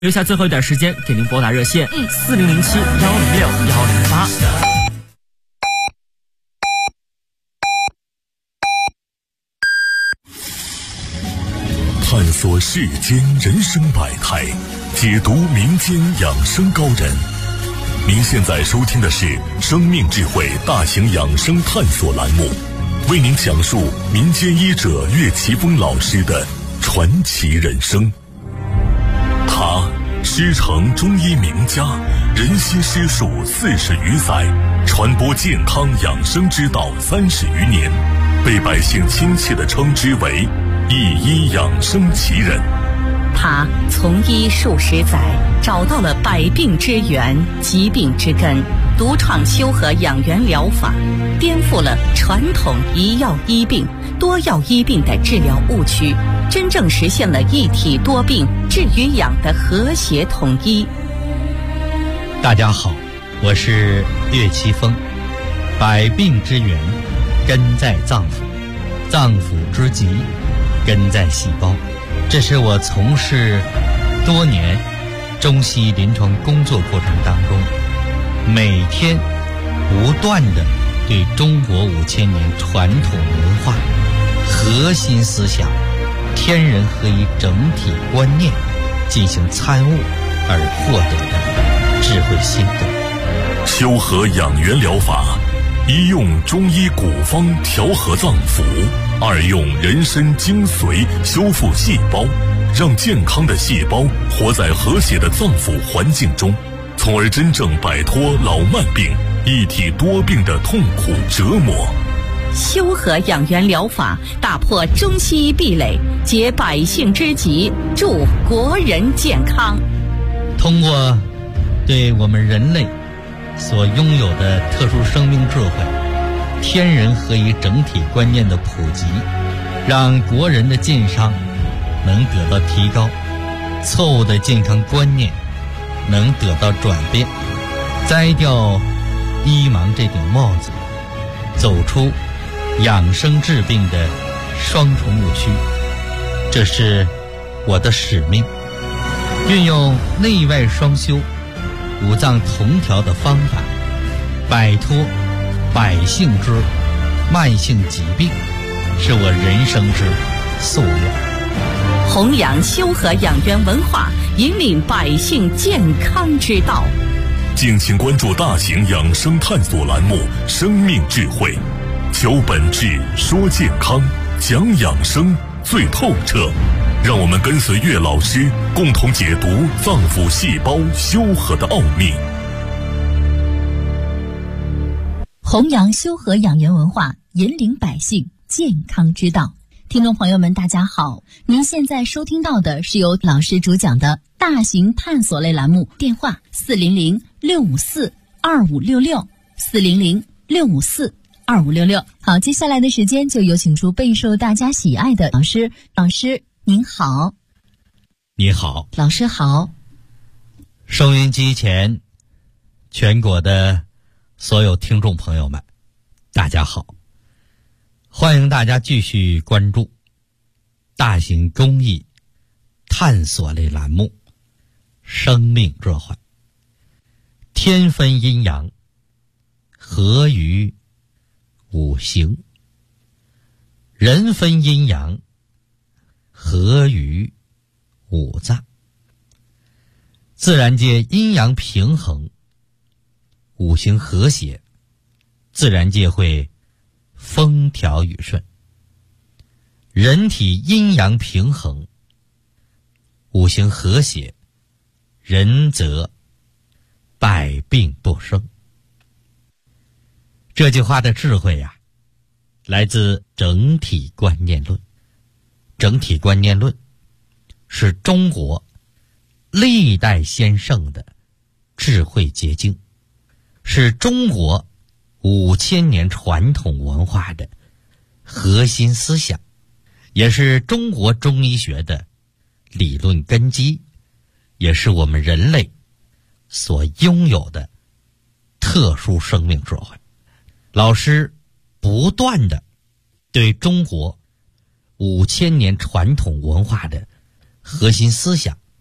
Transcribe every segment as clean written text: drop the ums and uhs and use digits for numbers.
留下最后一点时间给您拨打热线4007-106-108。 探索世间人生百态，解读民间养生高人。您现在收听的是生命智慧大型养生探索栏目，为您讲述民间医者岳奇峰老师的传奇人生。他师承中医名家，人心师术40余载，传播健康养生之道30余年，被百姓亲切地称之为一医养生奇人。 他从医数十载，找到了百病之源、疾病之根，独创修和养元疗法，颠覆了传统一药医病、多药医病的治疗误区，真正实现了一体多病、治与养的和谐统一。 大家好，我是岳奇峰。百病之源根在脏腑，脏腑之疾根在细胞。这是我从事多年中西临床工作过程当中，每天不断地对中国5000年传统文化核心思想天人合一整体观念进行参悟而获得的智慧心得。 修和养元疗法，一用中医古方调和脏腑，二用人参精髓修复细胞，让健康的细胞活在和谐的脏腑环境中，从而真正摆脱老慢病、一体多病的痛苦折磨。 修和养元疗法打破中西医壁垒，解百姓之急，助国人健康。 通过对我们人类所拥有的特殊生命智慧、天人合一整体观念的普及，让国人的健康能得到提高，错误的健康观念能得到转变，摘掉医盲这顶帽子，走出养生治病的双重误区。这是我的使命，运用内外双修、五脏同调的方法，摆脱百姓之慢性疾病，是我人生之夙愿。 弘扬修和养元文化，引领百姓健康之道。 敬请关注大型养生探索栏目《生命智慧》，求本质，说健康，讲养生最透彻。让我们跟随岳老师，共同解读脏腑细胞修和的奥秘。 弘扬修和养元文化，引领百姓健康之道。听众朋友们大家好，您现在收听到的是由老师主讲的大型探索类栏目，电话400-654-2566，400-654-2566。好，接下来的时间就有请出备受大家喜爱的老师。老师您好。 你好。 老师好。 收音机前全国的所有听众朋友们大家好，欢迎大家继续关注大型公益探索类栏目《生命智慧》。天分阴阳，合于五行；人分阴阳，合于五脏。自然界阴阳平衡，五行和谐，自然界会风调雨顺。人体阴阳平衡，五行和谐，人则百病不生。这句话的智慧呀，来自整体观念论。整体观念论是中国历代先圣的智慧结晶，是中国5000年传统文化的核心思想，也是中国中医学的理论根基，也是我们人类所拥有的特殊生命智慧。老师不断地对中国5000年传统文化的核心思想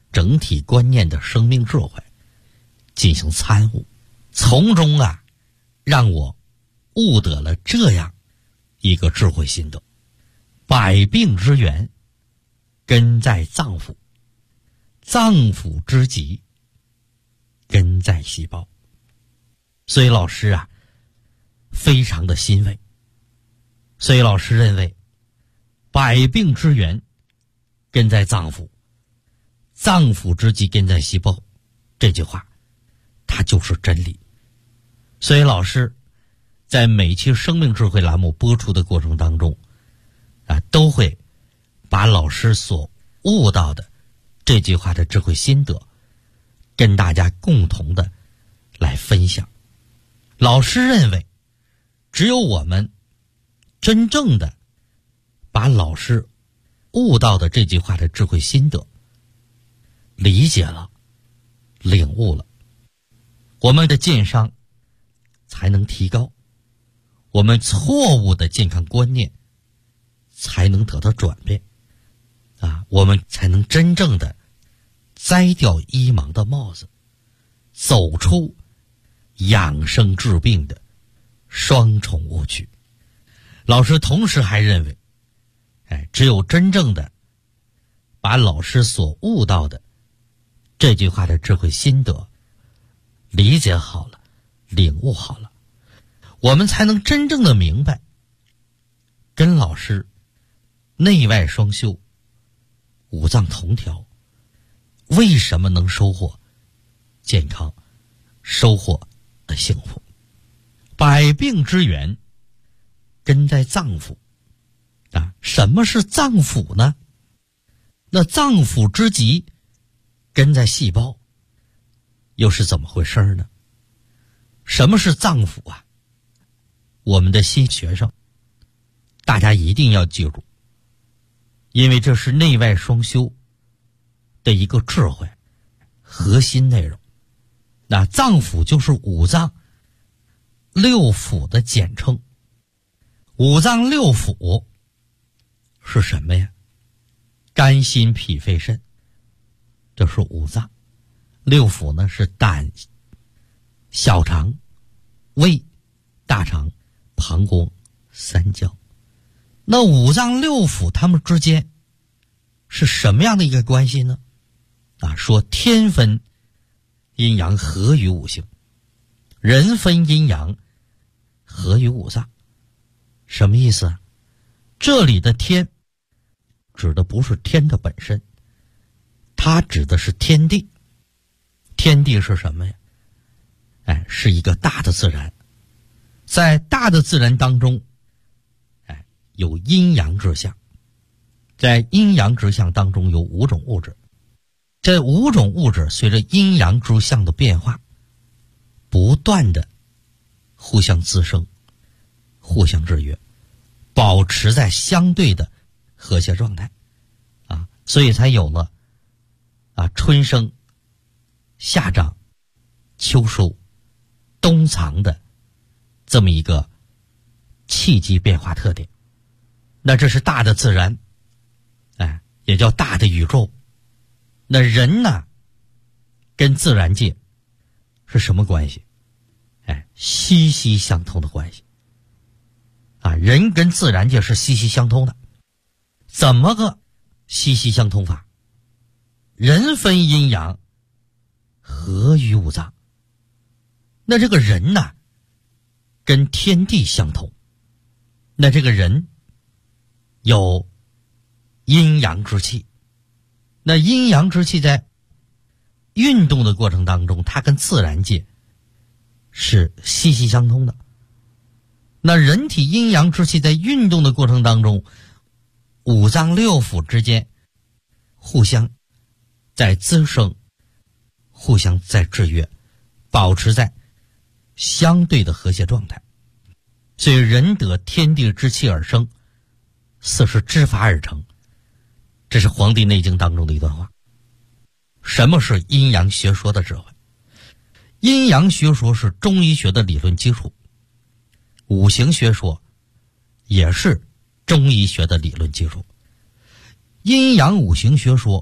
整体观念的生命智慧进行参悟，从中让我悟得了这样一个智慧心得：百病之源根在脏腑，脏腑之疾根在细胞。所以老师非常的欣慰。所以老师认为，百病之源根在脏腑，脏腑之疾根在细胞，这句话它就是真理。所以老师在每期生命智慧栏目播出的过程当中都会把老师所悟到的这句话的智慧心得跟大家共同的来分享。老师认为，只有我们真正的把老师悟到的这句话的智慧心得理解了、领悟了，我们的健商才能提高，我们错误的健康观念才能得到转变我们才能真正的摘掉医盲的帽子，走出养生治病的双重误区。老师同时还认为，只有真正的把老师所悟到的这句话的智慧心得理解好了、领悟好了，我们才能真正的明白，跟老师内外双修、五脏同调，为什么能收获健康、收获幸福。百病之源根在脏腑什么是脏腑呢？那脏腑之疾根在细胞，又是怎么回事呢？什么是脏腑我们的新学生大家一定要记住，因为这是内外双修的一个智慧核心内容。那脏腑就是五脏六腑的简称。五脏六腑是什么呀？肝心脾肺肾，这是五脏。六腑呢是胆、小肠、胃、大肠、膀胱、三焦。那五脏六腑它们之间是什么样的一个关系呢？说天分阴阳合于五行，人分阴阳合于五脏。什么意思这里的天指的不是天的本身，它指的是天地。天地是什么呀？是一个大的自然。在大的自然当中有阴阳之象，在阴阳之象当中有五种物质。这五种物质随着阴阳之象的变化不断的互相滋生、互相制约，保持在相对的和谐状态所以才有了春生、夏长、秋收、冬藏的这么一个气机变化特点。那这是大的自然也叫大的宇宙。那人呢跟自然界是什么关系？息息相通的关系人跟自然界是息息相通的。怎么个息息相通法？人分阴阳合于五脏。那这个人呢跟天地相通。那这个人有阴阳之气。那阴阳之气在运动的过程当中，它跟自然界是息息相通的。那人体阴阳之气在运动的过程当中，五脏六腑之间互相在滋生，互相在制约，保持在相对的和谐状态。所以人得天地之气而生，四时之法而成。这是《黄帝内经》当中的一段话。什么是阴阳学说的智慧？阴阳学说是中医学的理论基础，五行学说也是中医学的理论基础。阴阳五行学说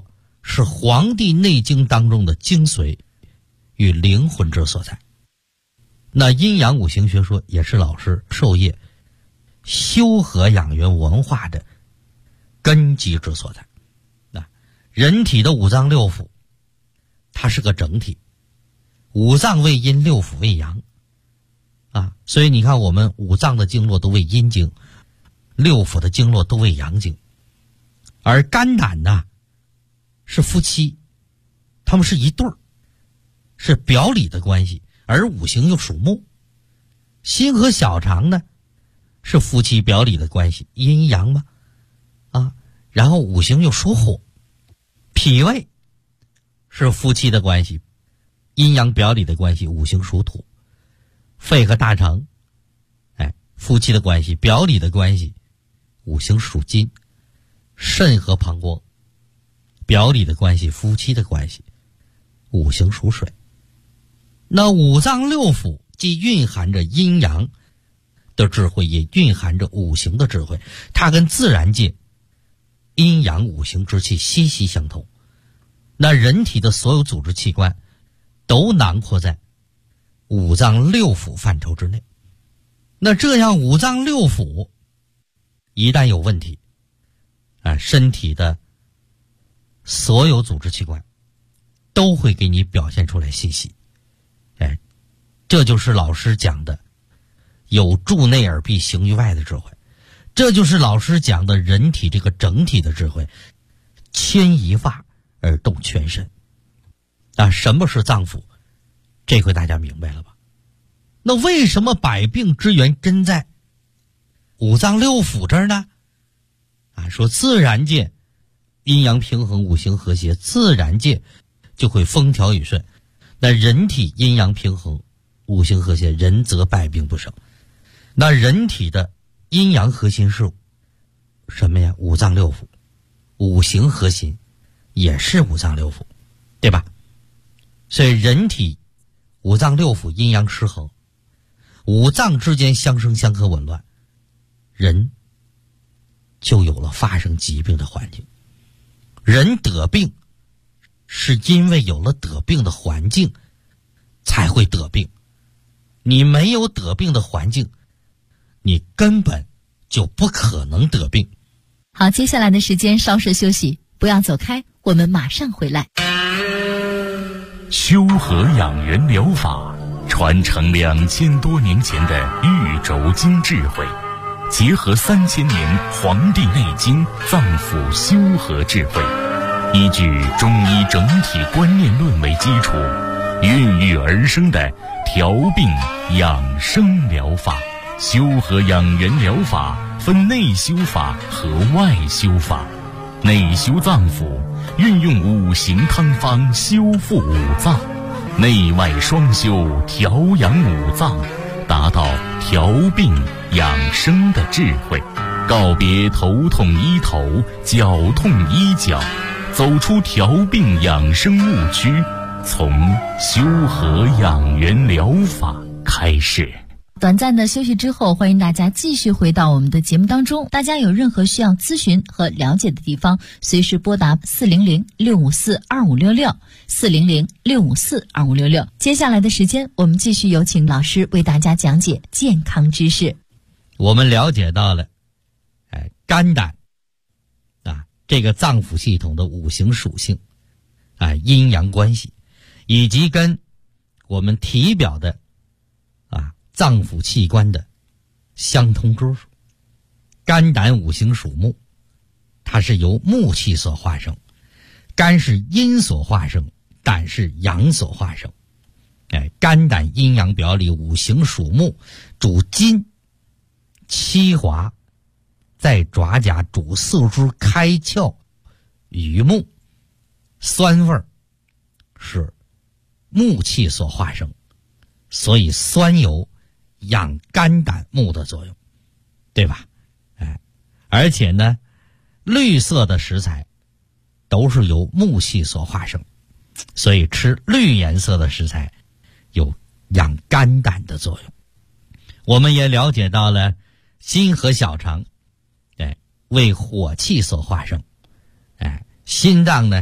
是《黄帝内经》当中的精髓与灵魂之所在。那阴阳五行学说也是老师授业修和养元文化的根基之所在。人体的五脏六腑它是个整体，五脏为阴，六腑为阳所以你看我们五脏的经络都为阴经，六腑的经络都为阳经。而肝胆呢是夫妻，他们是一对儿，是表里的关系，而五行又属木。心和小肠呢是夫妻表里的关系，阴阳嘛然后五行又属火。脾胃是夫妻的关系，阴阳表里的关系，五行属土。肺和大肠夫妻的关系，表里的关系，五行属金。肾和膀胱表里的关系，夫妻的关系，五行属水。那五脏六腑既蕴含着阴阳的智慧，也蕴含着五行的智慧，它跟自然界阴阳五行之气息息相通。那人体的所有组织器官都囊括在五脏六腑范畴之内。那这样五脏六腑一旦有问题身体的所有组织器官都会给你表现出来信息。这就是老师讲的有助内而必行于外的智慧，这就是老师讲的人体这个整体的智慧，牵一发而动全身。什么是脏腑？这回大家明白了吧？那为什么百病之源真在五脏六腑这儿呢？说自然界阴阳平衡，五行和谐，自然界就会风调雨顺。那人体阴阳平衡，五行和谐，人则百病不生。那人体的阴阳核心是什么呀？五脏六腑。五行核心也是五脏六腑，对吧？所以人体五脏六腑阴阳失衡，五脏之间相生相克紊乱，人就有了发生疾病的环境。人得病是因为有了得病的环境才会得病，你没有得病的环境，你根本就不可能得病。 好，接下来的时间稍事休息，不要走开，我们马上回来。 修和养元疗法传承2000多年前的玉轴经智慧，结合3000年《黄帝内经》脏腑修和智慧，依据中医整体观念论为基础，孕育而生的调病养生疗法。修和养元疗法分内修法和外修法。内修脏腑，运用五行汤方修复五脏，内外双修调养五脏，达到调病养生的智慧。告别头痛医头，脚痛医脚，走出调病养生误区，从修和养元疗法开始。 短暂的休息之后，欢迎大家继续回到我们的节目当中。大家有任何需要咨询和了解的地方，随时拨打400-654-2566 400-654-2566。接下来的时间，我们继续有请老师为大家讲解健康知识。 我们了解到了肝胆这个脏腑系统的五行属性阴阳关系，以及跟我们体表的脏腑器官的相通之处。肝胆五行属木，它是由木气所化生，肝是阴所化生，胆是阳所化生。肝胆阴阳表里，五行属木，主筋七华，在爪甲，主四肢开窍于目，酸味儿是木气所化生，所以酸有养肝胆木的作用，对吧？而且呢，绿色的食材都是由木气所化生，所以吃绿颜色的食材有养肝胆的作用。我们也了解到了心和小肠为火气所化生，心脏呢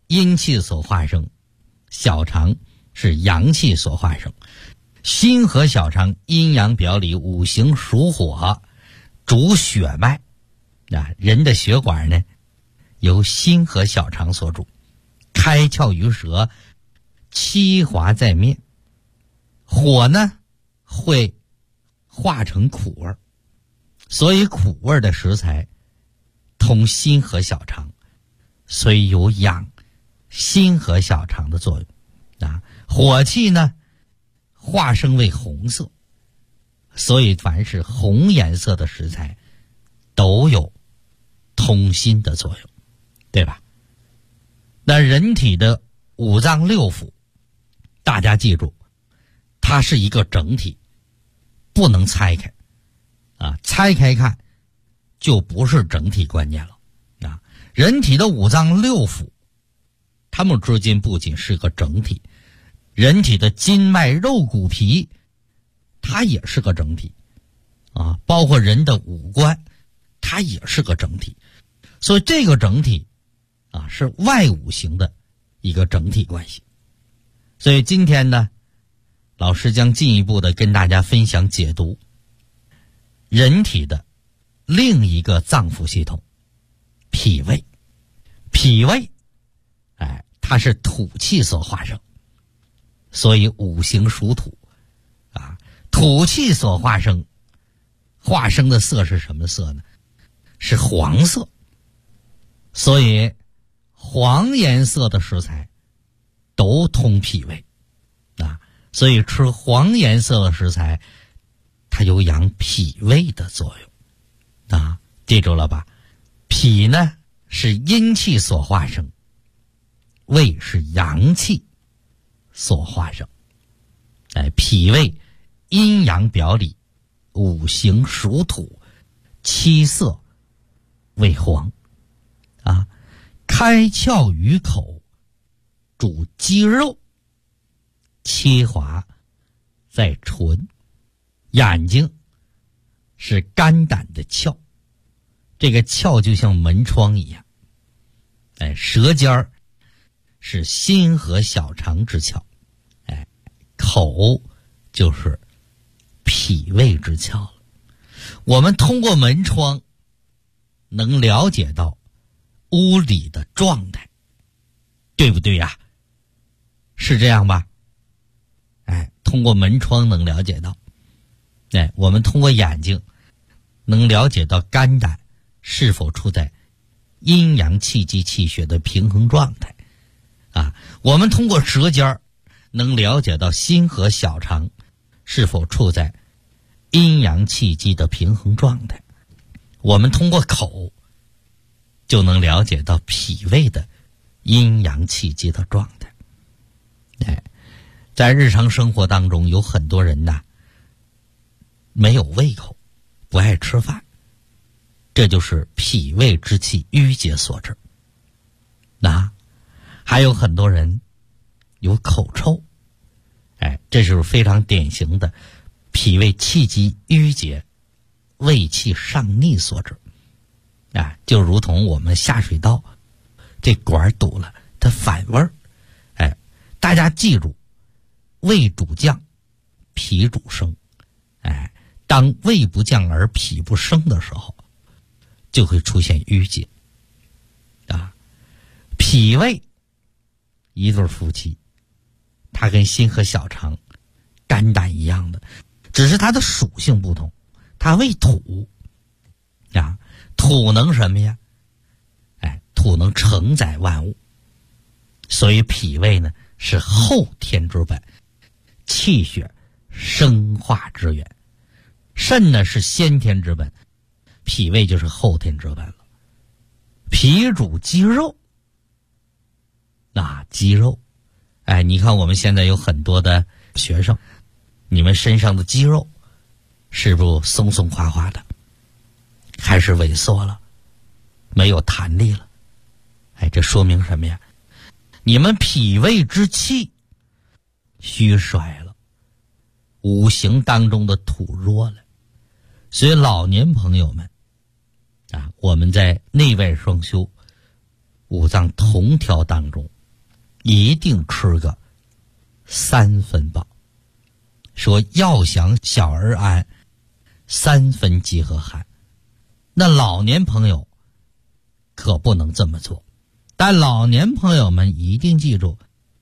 阴气所化生，小肠是阳气所化生。心和小肠阴阳表里，五行属火，主血脉。人的血管呢，由心和小肠所主，开窍于舌，七滑在面。火呢会化成苦味，所以苦味的食材通心和小肠，所以有养心和小肠的作用。火气呢化生为红色，所以凡是红颜色的食材都有通心的作用，对吧？那人体的五脏六腑，大家记住，它是一个整体，不能拆开拆开看就不是整体观念了人体的五脏六腑，它们之间不仅是个整体，人体的筋脉肉骨皮它也是个整体包括人的五官它也是个整体。所以这个整体是外五行的一个整体关系。所以今天呢，老师将进一步的跟大家分享解读人体的另一个脏腑系统，脾胃。脾胃它是土气所化生，所以五行属土土气所化生的色是什么色呢？是黄色。所以黄颜色的食材都通脾胃所以吃黄颜色的食材它有养脾胃的作用记住了吧？脾呢是阴气所化生，胃是阳气所化生。脾胃阴阳表里，五行属土，七色为黄开窍于口，主肌肉，七滑在唇。眼睛是肝胆的窍，这个窍就像门窗一样。舌尖是心和小肠之窍，口就是脾胃之窍了。我们通过门窗能了解到屋里的状态，对不对呀？是这样吧？通过门窗能了解到。我们通过眼睛能了解到肝胆是否处在阴阳气机气血的平衡状态我们通过舌尖能了解到心和小肠是否处在阴阳气机的平衡状态。我们通过口就能了解到脾胃的阴阳气机的状态。在日常生活当中，有很多人没有胃口，不爱吃饭，这就是脾胃之气郁结所致。还有很多人有口臭，这是非常典型的脾胃气机郁结、胃气上逆所致。就如同我们下水道这管堵了，它反味儿。大家记住，胃主降，脾主升。当胃不降而脾不升的时候，就会出现郁结。脾胃一对夫妻，它跟心和小肠、肝胆一样的，只是它的属性不同。它为土土能什么呀？土能承载万物，所以脾胃呢是后天之本，气血生化之源。肾呢是先天之本，脾胃就是后天之本了。脾主肌肉，肌肉，你看我们现在有很多的学生，你们身上的肌肉是不是松松垮垮的，开始萎缩了，没有弹力了？这说明什么呀？你们脾胃之气虚衰了，五行当中的土弱了。所以老年朋友们我们在内外双修、五脏同调当中一定吃个3分饱。说要想小儿安，3分饥和寒。那老年朋友可不能这么做，但老年朋友们一定记住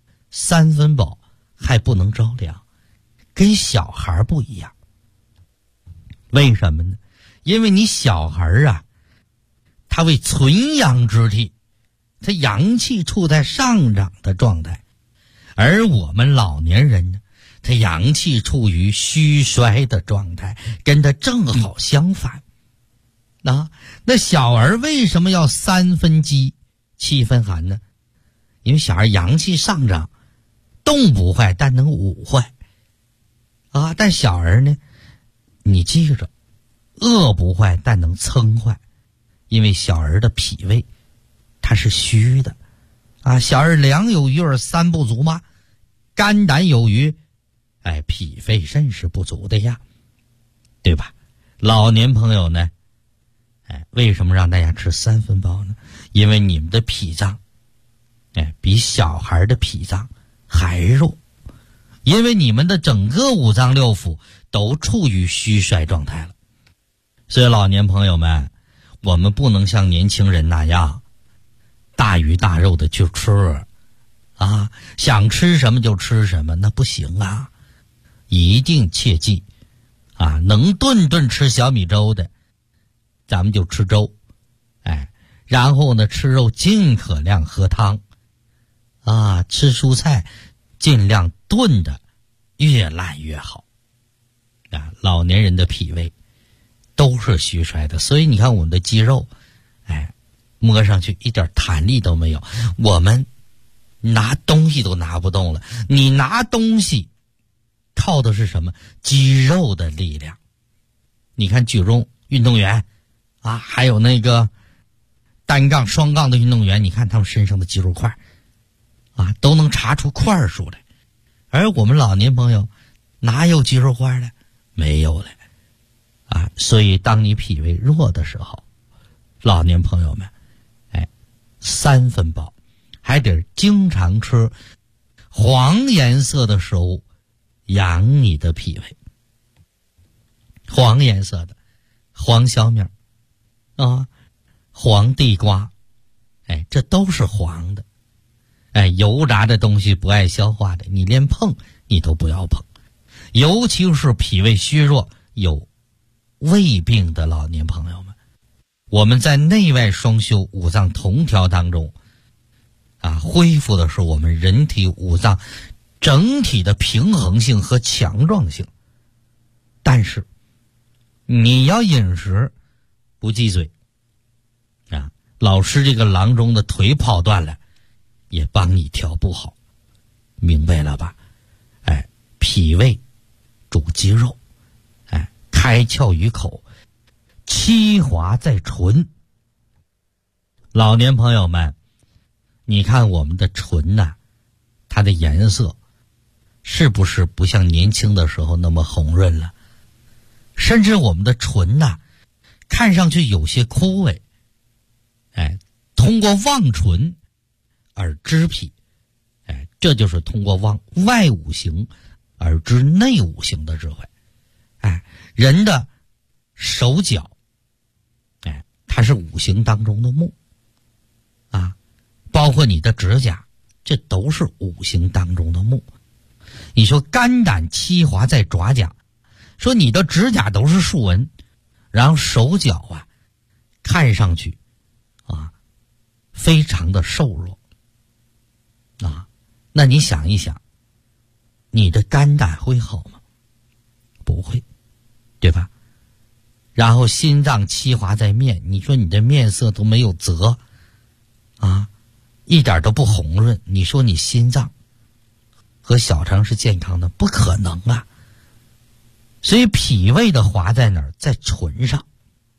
，3分饱还不能着凉，跟小孩不一样。为什么呢？因为你小孩啊，他为存阳之体，他阳气处在上涨的状态，而我们老年人呢，他阳气处于虚衰的状态，跟他正好相反。那小儿为什么要3分饥7分寒呢？因为小孩阳气上涨，冻不坏，但能捂坏但小儿呢，你记着，饿不坏，但能撑坏，因为小儿的脾胃它是虚的小儿粮有余而3不足吗？肝胆有余，脾肺肾是不足的呀，对吧？老年朋友呢，为什么让大家吃3分饱呢？因为你们的脾脏比小孩的脾脏还弱，因为你们的整个5脏6腑都处于虚衰状态了。所以老年朋友们，我们不能像年轻人那样大鱼大肉的去吃想吃什么就吃什么，那不行一定切记能顿顿吃小米粥的咱们就吃粥然后呢，吃肉尽可量喝汤吃蔬菜尽量炖的越烂越好老年人的脾胃都是虚衰的，所以你看我们的肌肉摸上去一点弹力都没有，我们拿东西都拿不动了。你拿东西靠的是什么？肌肉的力量。你看举重运动员还有那个单杠双杠的运动员，你看他们身上的肌肉块都能查出块数来，而我们老年朋友哪有肌肉块呢？没有了所以当你脾胃弱的时候，老年朋友们3分饱，还得经常吃黄颜色的食物养你的脾胃。黄颜色的黄小米黄地瓜这都是黄的油炸的东西不爱消化的，你连碰你都不要碰，尤其是脾胃虚弱有胃病的老年朋友们，我们在内外双修5脏同调当中恢复的是我们人体5脏整体的平衡性和强壮性。但是你要饮食不忌嘴老师这个郎中的腿跑断了也帮你调不好，明白了吧？脾胃主肌肉开窍于口，气滑在唇。老年朋友们，你看我们的唇它的颜色是不是不像年轻的时候那么红润了？甚至我们的唇看上去有些枯萎通过望唇而知脾这就是通过望外五行而知内五行的智慧人的手脚它是5行当中的木包括你的指甲，这都是5行当中的木。你说肝胆气华在爪甲，说你的指甲都是竖纹，然后手脚看上去非常的瘦弱那你想一想，你的肝胆会好吗？不会，对吧？然后心脏气华在面，你说你的面色都没有泽一点都不红润，你说你心脏和小肠是健康的？不可能所以脾胃的华在哪儿？在唇上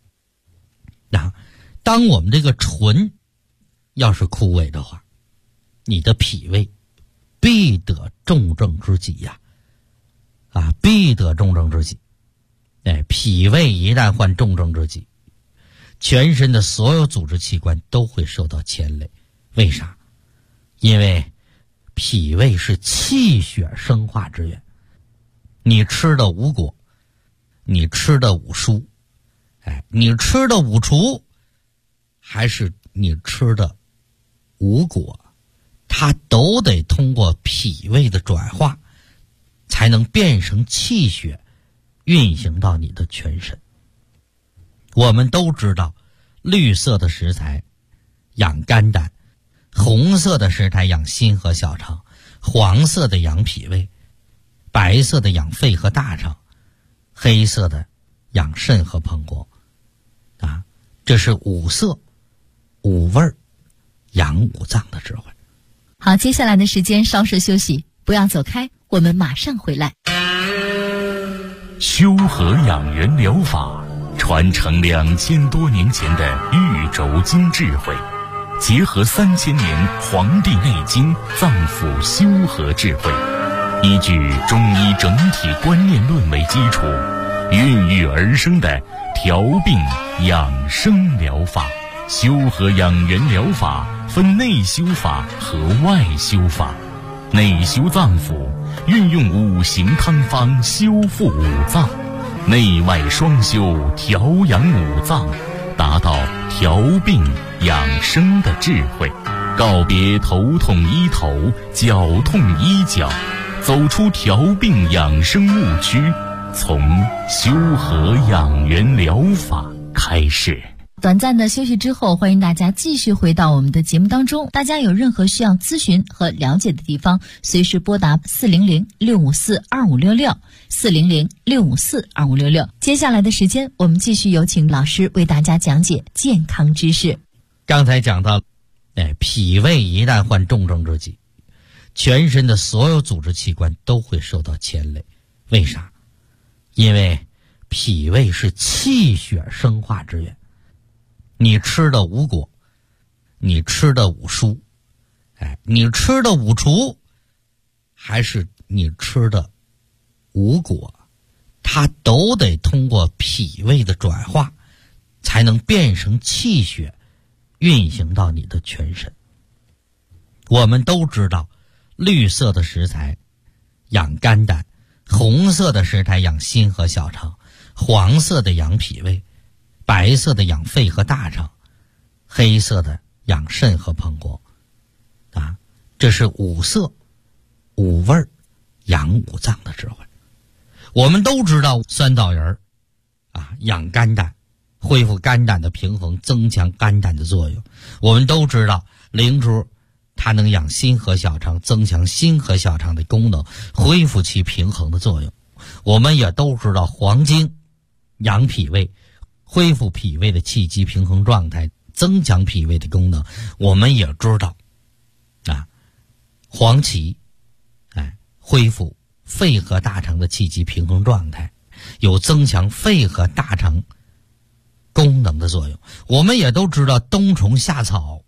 当我们这个唇要是枯萎的话，你的脾胃必得重症之疾必得重症之疾脾胃一旦患重症之疾，全身的所有组织器官都会受到牵累。为啥？因为脾胃是气血生化之源。你吃的五果，你吃的五蔬，你吃的五畜，还是你吃的五果，它都得通过脾胃的转化，才能变成气血，运行到你的全身。我们都知道，绿色的食材养肝胆，红色的食材养心和小肠，黄色的养脾胃，白色的养肺和大肠，黑色的养肾和膀胱。这是五色五味养五脏的智慧。 好，接下来的时间稍事休息，不要走开，我们马上回来。 修和养元疗法传承2000多年前的玉轴经智慧，结合3000年《黄帝内经》脏腑修和智慧，依据中医整体观念论为基础，孕育而生的调病养生疗法。修和养元疗法分内修法和外修法。内修脏腑，运用五行汤方修复五脏，内外双修调养五脏，达到调病养生的智慧。告别头痛医头，脚痛医脚，走出调病养生误区，从修和养元疗法开始。 短暂的休息之后，欢迎大家继续回到我们的节目当中。大家有任何需要咨询和了解的地方，随时拨打400-654-2566 400-654-2566。接下来的时间，我们继续有请老师为大家讲解健康知识。 刚才讲到，脾胃一旦患重症之疾，全身的所有组织器官都会受到牵累。为啥？因为脾胃是气血生化之源。你吃的五果，你吃的五蔬，你吃的五畜，还是你吃的五果，它都得通过脾胃的转化，才能变成气血，运行到你的全身。我们都知道，绿色的食材养肝胆，红色的食材养心和小肠，黄色的养脾胃，白色的养肺和大肠，黑色的养肾和膀胱。这是五色五味养五脏的智慧。我们都知道酸枣仁养肝胆，恢复肝胆的平衡，增强肝胆的作用。我们都知道灵珠它能养心和小肠，增强心和小肠的功能，恢复其平衡的作用。我们也都知道黄精养脾胃，恢复脾胃的气机平衡状态，增强脾胃的功能。我们也知道黄芪恢复肺和大肠的气机平衡状态，有增强肺和大肠功能的作用。我们也都知道冬虫夏草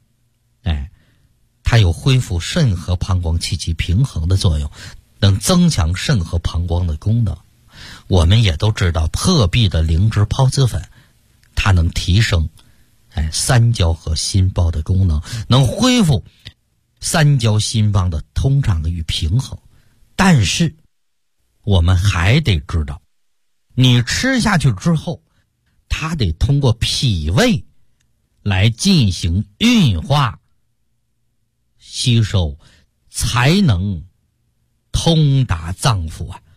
它有恢复肾和膀胱气机平衡的作用，能增强肾和膀胱的功能。我们也都知道破壁的灵芝孢子粉，它能提升三焦和心包的功能，能恢复三焦心脏的通畅与平衡。但是我们还得知道，你吃下去之后，它得通过脾胃来进行运化吸收，才能通达脏腑